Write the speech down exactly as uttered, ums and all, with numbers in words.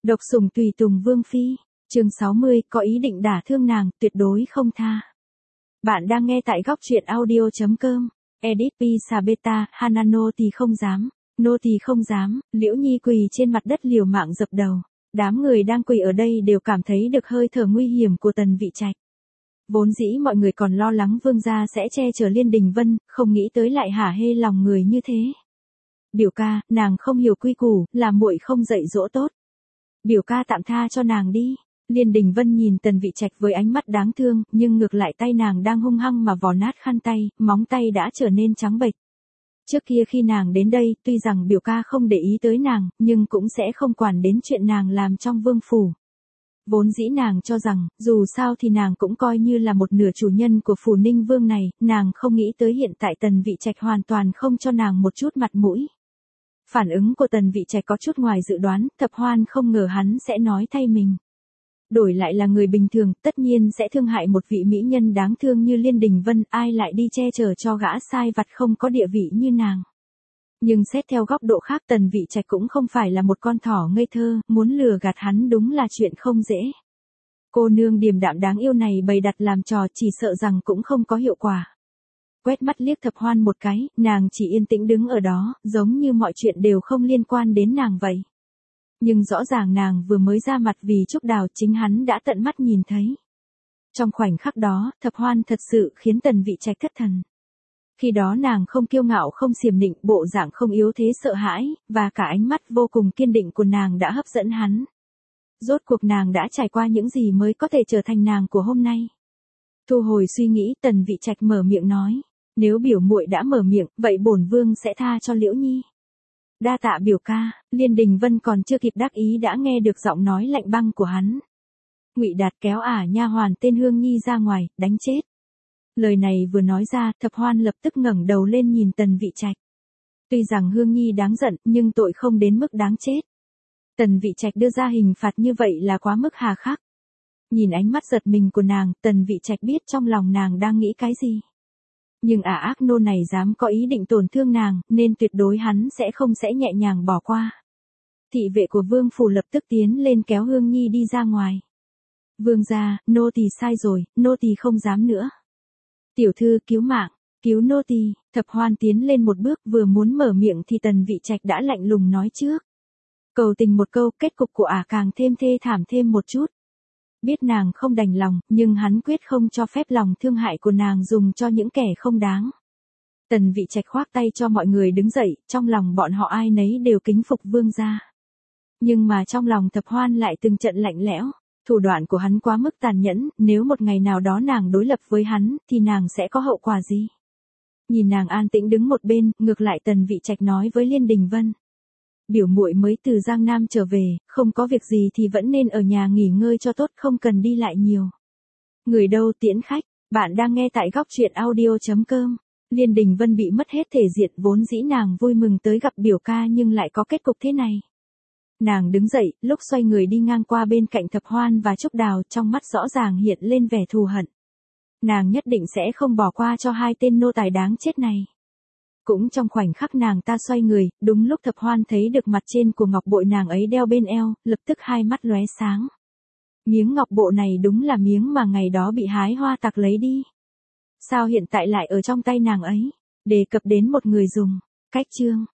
Độc sủng tùy tùng vương phi, chương sáu mươi, có ý định đả thương nàng, tuyệt đối không tha. Bạn đang nghe tại góc truyện audio chấm com. Edit Pisa Beta, Hanano thì không dám, nô thì không dám, Liễu Nhi quỳ trên mặt đất liều mạng dập đầu. Đám người đang quỳ ở đây đều cảm thấy được hơi thở nguy hiểm của Tần Vị Trạch. Vốn dĩ mọi người còn lo lắng vương gia sẽ che chở Liên Đình Vân, không nghĩ tới lại hả hê lòng người như thế. Biểu ca, nàng không hiểu quy củ, là muội không dạy dỗ tốt. Biểu ca tạm tha cho nàng đi. Liên Đình Vân nhìn Tần Vị Trạch với ánh mắt đáng thương, nhưng ngược lại tay nàng đang hung hăng mà vò nát khăn tay, móng tay đã trở nên trắng bệch. Trước kia khi nàng đến đây, tuy rằng biểu ca không để ý tới nàng, nhưng cũng sẽ không quản đến chuyện nàng làm trong vương phủ. Vốn dĩ nàng cho rằng, dù sao thì nàng cũng coi như là một nửa chủ nhân của phủ Ninh Vương này, nàng không nghĩ tới hiện tại Tần Vị Trạch hoàn toàn không cho nàng một chút mặt mũi. Phản ứng của Tần Vị Trạch có chút ngoài dự đoán, Thập Hoan không ngờ hắn sẽ nói thay mình. Đổi lại là người bình thường, tất nhiên sẽ thương hại một vị mỹ nhân đáng thương như Liên Đình Vân, ai lại đi che chở cho gã sai vặt không có địa vị như nàng. Nhưng xét theo góc độ khác Tần Vị Trạch cũng không phải là một con thỏ ngây thơ, muốn lừa gạt hắn đúng là chuyện không dễ. Cô nương điềm đạm đáng yêu này bày đặt làm trò chỉ sợ rằng cũng không có hiệu quả. Quét mắt liếc Thập Hoan một cái, nàng chỉ yên tĩnh đứng ở đó, giống như mọi chuyện đều không liên quan đến nàng vậy. Nhưng rõ ràng nàng vừa mới ra mặt vì Trúc Đào chính hắn đã tận mắt nhìn thấy. Trong khoảnh khắc đó, Thập Hoan thật sự khiến Tần Vị Trạch thất thần. Khi đó nàng không kiêu ngạo không xiềm nịnh, bộ dạng không yếu thế sợ hãi, và cả ánh mắt vô cùng kiên định của nàng đã hấp dẫn hắn. Rốt cuộc nàng đã trải qua những gì mới có thể trở thành nàng của hôm nay. Thu hồi suy nghĩ, Tần Vị Trạch mở miệng nói, nếu biểu muội đã mở miệng, vậy bổn vương sẽ tha cho Liễu Nhi. Đa tạ biểu ca. Liên Đình Vân còn chưa kịp đắc ý đã nghe được giọng nói lạnh băng của hắn. Ngụy Đạt kéo ả nha hoàn tên Hương Nhi ra ngoài, đánh chết. Lời này vừa nói ra, Thập Hoan lập tức ngẩng đầu lên nhìn Tần Vị Trạch. Tuy rằng Hương Nhi đáng giận, nhưng tội không đến mức đáng chết. Tần Vị Trạch đưa ra hình phạt như vậy là quá mức hà khắc. Nhìn ánh mắt giật mình của nàng, Tần Vị Trạch biết trong lòng nàng đang nghĩ cái gì. Nhưng ả ác nô này dám có ý định tổn thương nàng, nên tuyệt đối hắn sẽ không sẽ nhẹ nhàng bỏ qua. Thị vệ của vương phủ lập tức tiến lên kéo Hương Nhi đi ra ngoài. Vương gia, nô tỳ sai rồi, nô tỳ không dám nữa. Tiểu thư cứu mạng, cứu nô tỳ. Thập Hoan tiến lên một bước vừa muốn mở miệng thì Tần Vị Trạch đã lạnh lùng nói trước. Cầu tình một câu, kết cục của ả càng thêm thê thảm thêm một chút. Biết nàng không đành lòng, nhưng hắn quyết không cho phép lòng thương hại của nàng dùng cho những kẻ không đáng. Tần Vị Trạch khoác tay cho mọi người đứng dậy, trong lòng bọn họ ai nấy đều kính phục vương gia. Nhưng mà trong lòng Thập Hoan lại từng trận lạnh lẽo, thủ đoạn của hắn quá mức tàn nhẫn, nếu một ngày nào đó nàng đối lập với hắn, thì nàng sẽ có hậu quả gì? Nhìn nàng an tĩnh đứng một bên, ngược lại Tần Vị Trạch nói với Liên Đình Vân. Biểu muội mới từ Giang Nam trở về, không có việc gì thì vẫn nên ở nhà nghỉ ngơi cho tốt, không cần đi lại nhiều. Người đâu tiễn khách, bạn đang nghe tại góc truyện audio chấm com. Liên Đình Vân bị mất hết thể diện, vốn dĩ nàng vui mừng tới gặp biểu ca nhưng lại có kết cục thế này. Nàng đứng dậy, lúc xoay người đi ngang qua bên cạnh Thập Hoan và Trúc Đào, trong mắt rõ ràng hiện lên vẻ thù hận. Nàng nhất định sẽ không bỏ qua cho hai tên nô tài đáng chết này. Cũng trong khoảnh khắc nàng ta xoay người, đúng lúc Thập Hoan thấy được mặt trên của ngọc bội nàng ấy đeo bên eo, lập tức hai mắt lóe sáng. Miếng ngọc bội này đúng là miếng mà ngày đó bị hái hoa tặc lấy đi. Sao hiện tại lại ở trong tay nàng ấy? Đề cập đến một người dùng. Cách chương.